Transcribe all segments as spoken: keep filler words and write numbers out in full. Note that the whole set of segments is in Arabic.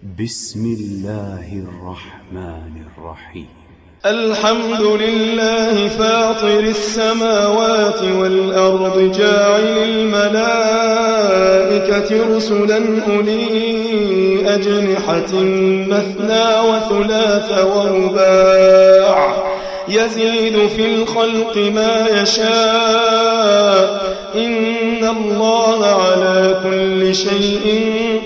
بسم الله الرحمن الرحيم. الحمد لله فاطر السماوات والأرض جاعل الملائكة رسلا أولي أجنحة مثنى وثلاث ورباع يزيد في الخلق ما يشاء إن الله على كل شيء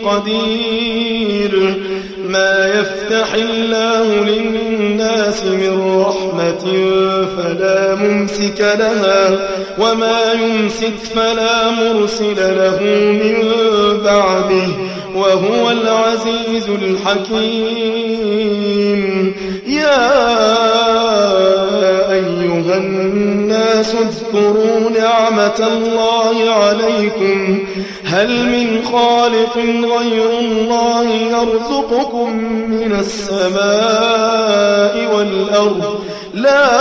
قدير. ما يفتح الله للناس من رحمة فلا ممسك لها وما يمسك فلا مرسل له من بعده وهو العزيز الحكيم. يا أيها الناس اذكروا نعمة الله عليكم هل من خالق غير الله يرزقكم من السماء والأرض لا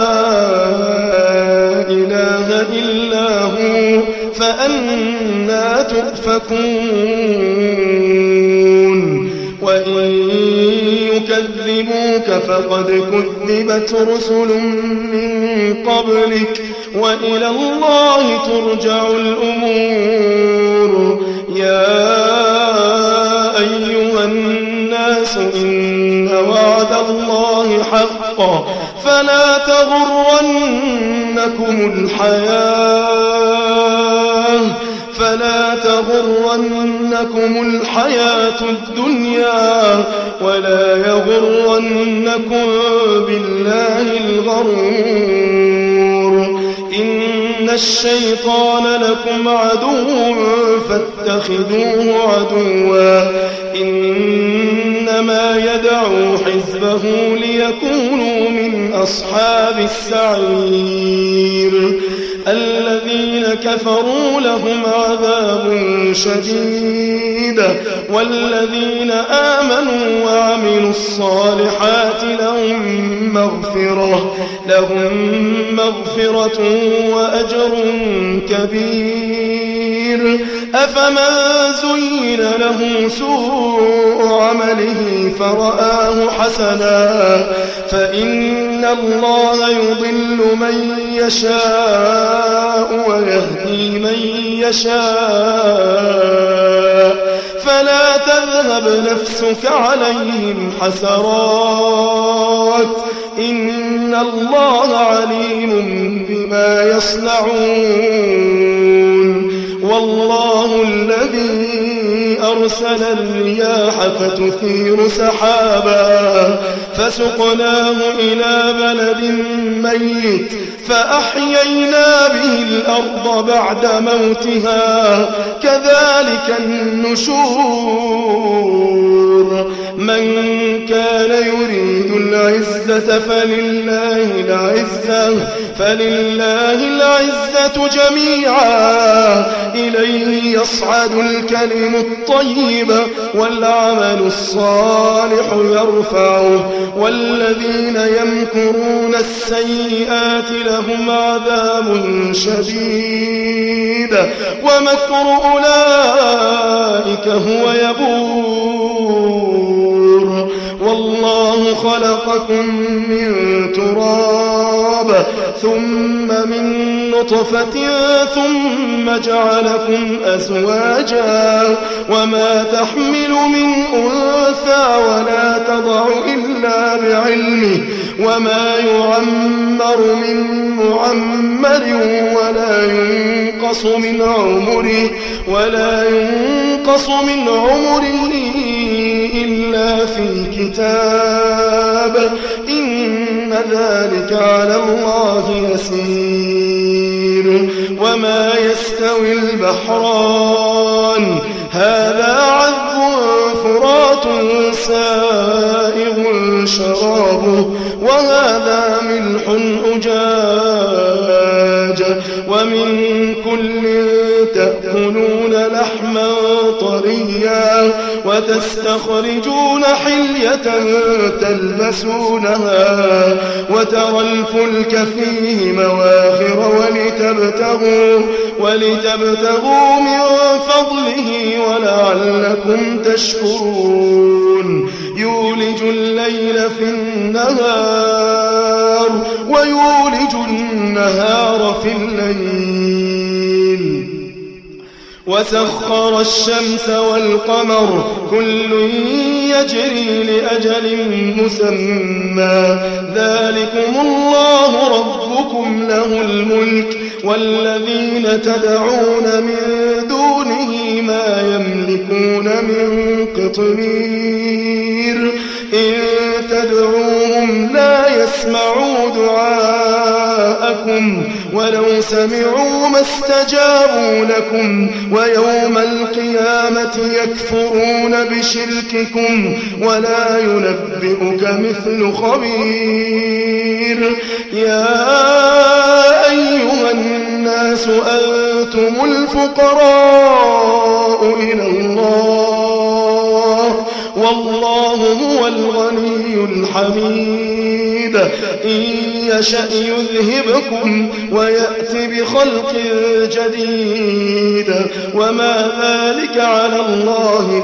إله إلا هو فأنى تؤفكون. وإن يكذبوك فقد كذبت رسل من قبلك وإلى الله ترجع الأمور. يا أيها الناس إن وعد الله حق فلا تغرنكم الحياة فلا تغرنكم الحياة الدنيا ولا يغرنكم بالله الغرور. إن الشيطان لكم عدو فاتخذوه عدوا إنما يدعو حزبه ليكونوا من أصحاب السعير. الذين كفروا لهم عذاب شديد والذين آمنوا وعملوا الصالحات لهم مغفرة لهم مغفرة وأجر كبير. أفمن زين له سوء عمله فرآه حسنا فإن الله يضل من يشاء ويهدي من يشاء فلا تذهب نفسك عليهم حسرات إن الله عليم بما يصنعون. والله الذي أرسل الرياح فتثير سحابا فسقناه إلى بلد ميت فأحيينا به الأرض بعد موتها كذلك النشور. من كان يريد العزة فلله العزة فلله العزة جميعا إليه يصعد الكلم الطيب والعمل الصالح يرفعه والذين يمكرون السيئات لهم عذاب شديد ومكر أولئك هو يبور. والله خلقكم من تراب ثم من نطفة ثم جعلكم أزواجا وما تحمل من أنثى ولا تضع إلا بعلمه وما يعمر من معمر ولا ينقص من عمره ولا ينقص من عمره إلا في كتاب إن ذلك على الله يسير. وما يستوي البحران هذا عذب فرات سائغ شرابه وهذا ملح أجاج ومن كل تأكلون لحما طريا وتستخرجون حلية تلبسونها وترى الفلك فيه مواخر ولتبتغوا, ولتبتغوا من فضله ولعلكم تشكرون. الليل في النهار ويولج النهار في الليل وسخر الشمس والقمر كل يجري لأجل مسمى ذلكم الله ربكم له الملك والذين تدعون من دونه ما يملكون من قطمير إن تدعوهم لا يسمعوا دعاءكم ولو سمعوا ما استجابوا لكم ويوم القيامة يكفرون بشرككم ولا ينبئك مثل خبير يا أيها الناس أنتم الفقراء إلى الله والله هو الغني الحميد إن يشأ يذهبكم ويأتي بخلق جديد وما ذلك على الله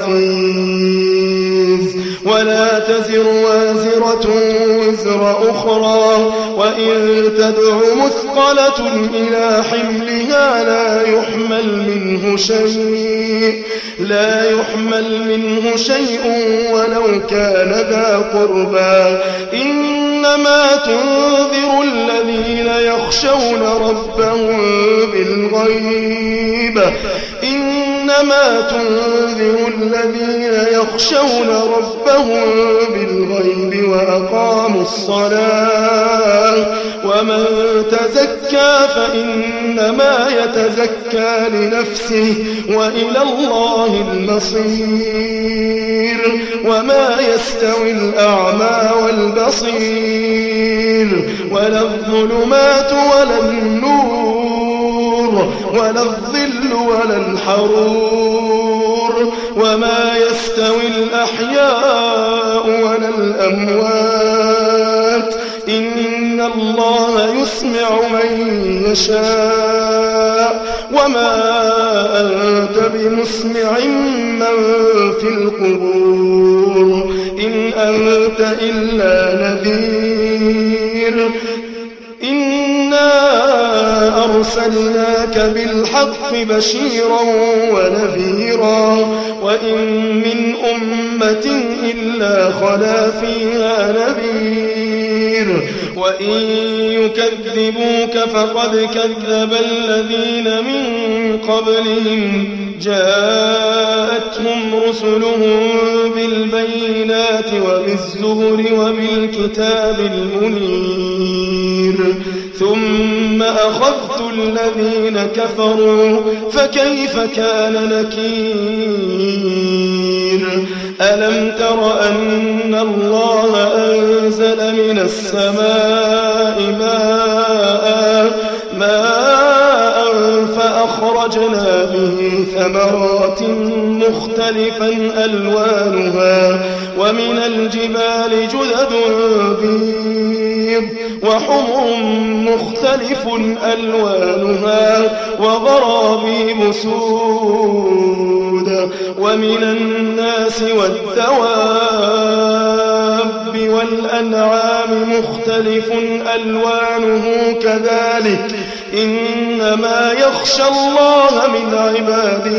بعزيز ولا تزر وازرة وزر أخرى وإن تدع مثقلة إلى حملها لا يحمل منه شيء لا يحمل منه شيء ولو كان ذا قربى إنما تنذر الذين يخشون ربهم بالغيب إنما تنذر الذين يخشون ربهم بالغيب وأقاموا الصلاة ومن تزكى فإنما يتزكى لنفسه وإلى الله المصير وما يستوي الأعمى والبصير ولا الظلمات ولا النور ولا الظل ولا الحرور وما يستوي الأحياء ولا الأموات إن الله يسمع من يشاء وما أنت بمسمع من في القبور إن أنت إلا نذير إنا أرسلناك بالحق بشيرا ونذيرا وإن من أمة إلا خلا فيها نذير وإن يكذبوك فقد كذب الذين من قبلهم جاءتهم رسلهم بالبينات وبالزبر وبالكتاب المنير ثم أخذت الذين كفروا فكيف كان نكير ألم تر أن الله أنزل من السماء ماء ماء فأخرجنا به ثمرات مختلفا ألوانها ومن الجبال جدد بيض وحمر مختلف ألوانها وغرابيب سود ومن الناس والدواب والأنعام مختلف ألوانه كذلك إنما يخشى الله من عباده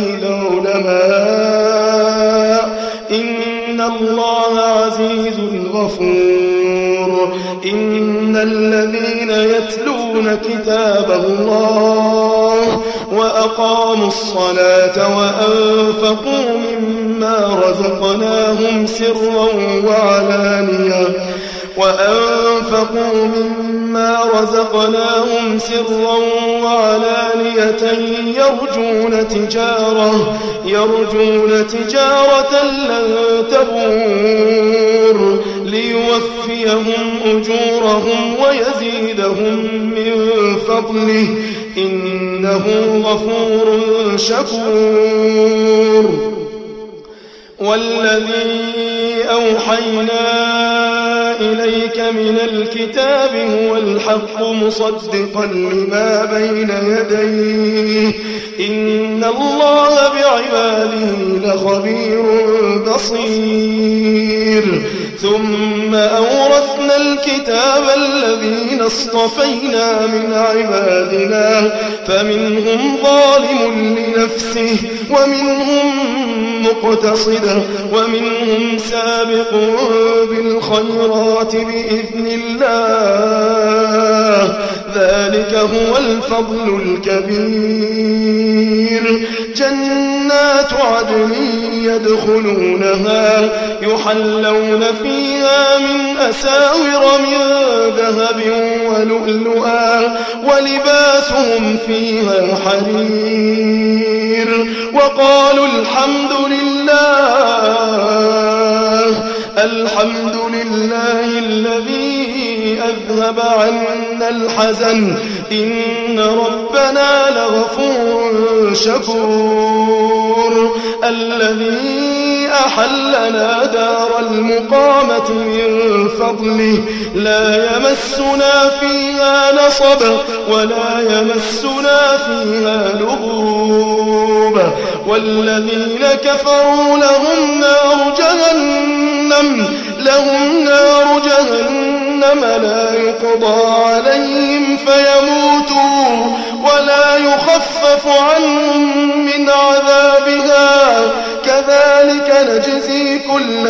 العلماء إن الله عزيز غفور إن الذين يتلون كتاب الله وأقاموا الصلاة وأنفقوا مما رزقناهم سرا وعلانية وأنفقوا مما رزقناهم سرا وعلانية يرجون تجارة يرجون تجارة لن تبور ليوفيهم أجورهم ويزيدهم من فضله إنه غفور شكور والذي أوحينا إليك من الكتاب هو الحق مصدقا لما بين يديه إن الله بعباده لخبير بصير ثم أورثنا الكتاب الذين اصطفينا من عبادنا فمنهم ظالم لنفسه ومنهم مقتصد ومنهم سابق بالخيرات بإذن الله ذلك هو الفضل الكبير. جنات عدن يدخلونها يحلون فيها من أساور من ذهب ولؤلؤا ولباسهم فيها حرير وقالوا الحمد لله الحمد لله الذي أذهب عنا الحزن إن ربنا لغفور شكور الذي أحلنا دار المقامة من فضله لا يمسنا فيها نصب ولا يمسنا فيها لغوب والذين كفروا لهم نار جهنم لهم نار جهنم لا يقضى عليهم فيموتوا ولا يخفف عنهم من عذابها كذلك نجزي كل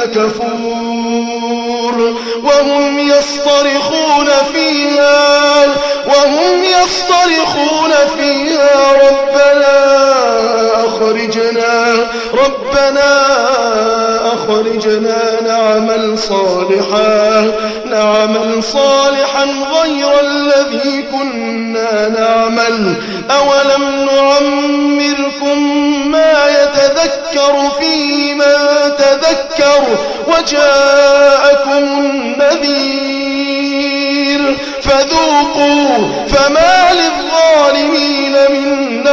كفور. وهم يصطرخون فيها وهم يصطرخون فيها ربنا أخرجنا ربنا أخرجنا نعمل صالحا نعمل صالحا غير الذي كنا نعمل أولم نعمركم ما يتذكر فيه من تذكر وجاءكم النذير فذوقوا فما للظالمين من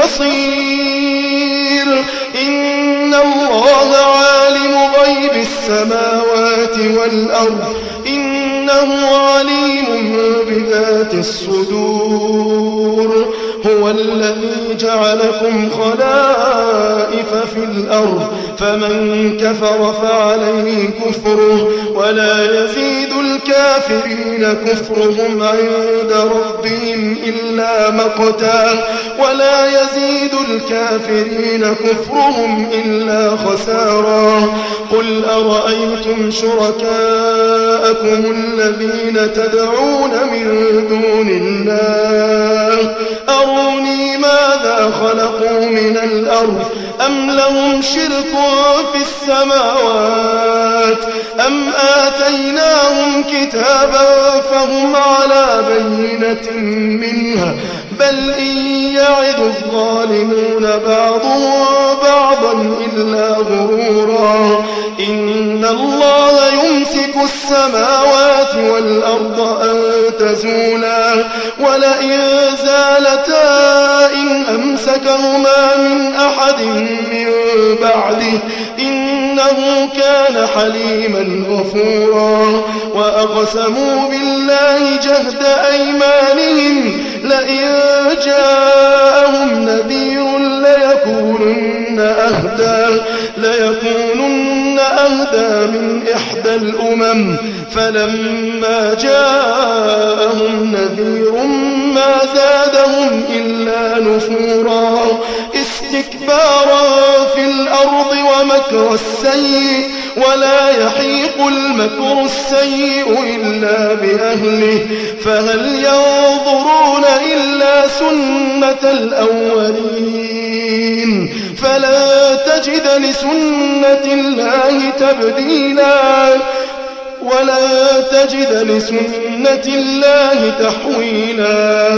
نصير. إن الله عالم غيب السماوات والأرض إنه عليم بذات الصدور. هو الذي جعلكم خلائف في الأرض فمن كفر فعليه كفره ولا يزيد الكافرين كفرهم عند ربهم إلا مقتا ولا يزيد الكافرين كفرهم إلا خسارا. قل أرأيتم شركاءكم الذين تدعون من دون الله أروني ماذا خلقوا من الأرض أم لهم شرك في السماوات أم آتيناهم كتابا فهم على بينة منها بل إن يعد الظالمون بعضهم بعضا إلا غرورا. إن الله يمسك السماوات والأرض أن تزولا ولئن زالتا إن أمسكهما من أحد من بعده إنه كان حليما غفورا. وأقسموا بالله جهد أيمانهم لئن جاءهم نذير ليكونن أهدى ليكونن أهدى من إحدى الأمم فلما جاءهم نذير ما زادهم إلا نفورا استكبارا في الأرض ومكر السيء ولا يحيق المكر السيء إلا بأهله فهل ينظرون إلا سنة الأولين فلا تجد لسنة الله تبديلا ولا تجد لسنة الله تحويلا.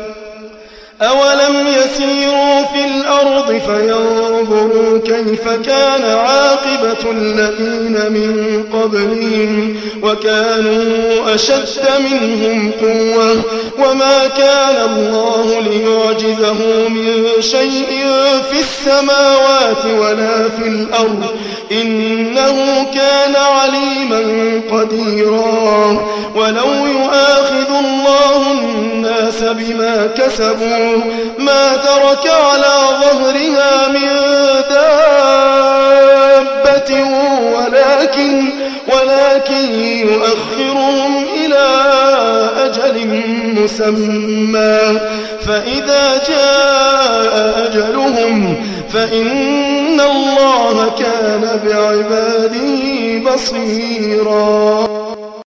أولم يسيروا في الأرض فينظروا كيف كان عاقبة الذين من قبلهم وكانوا أشد منهم قوة وما كان الله ليعجزه من شيء في السماوات ولا في الأرض إنه كان عليما قديرا. ولو يؤاخذ الله الناس بما كسبوا ما ترك على ظهرها من دابة ولا ولكن ولكن يؤخرهم إلى أجل مسمى فإذا جاء أجلهم فإن الله كان بعباده بصيرا.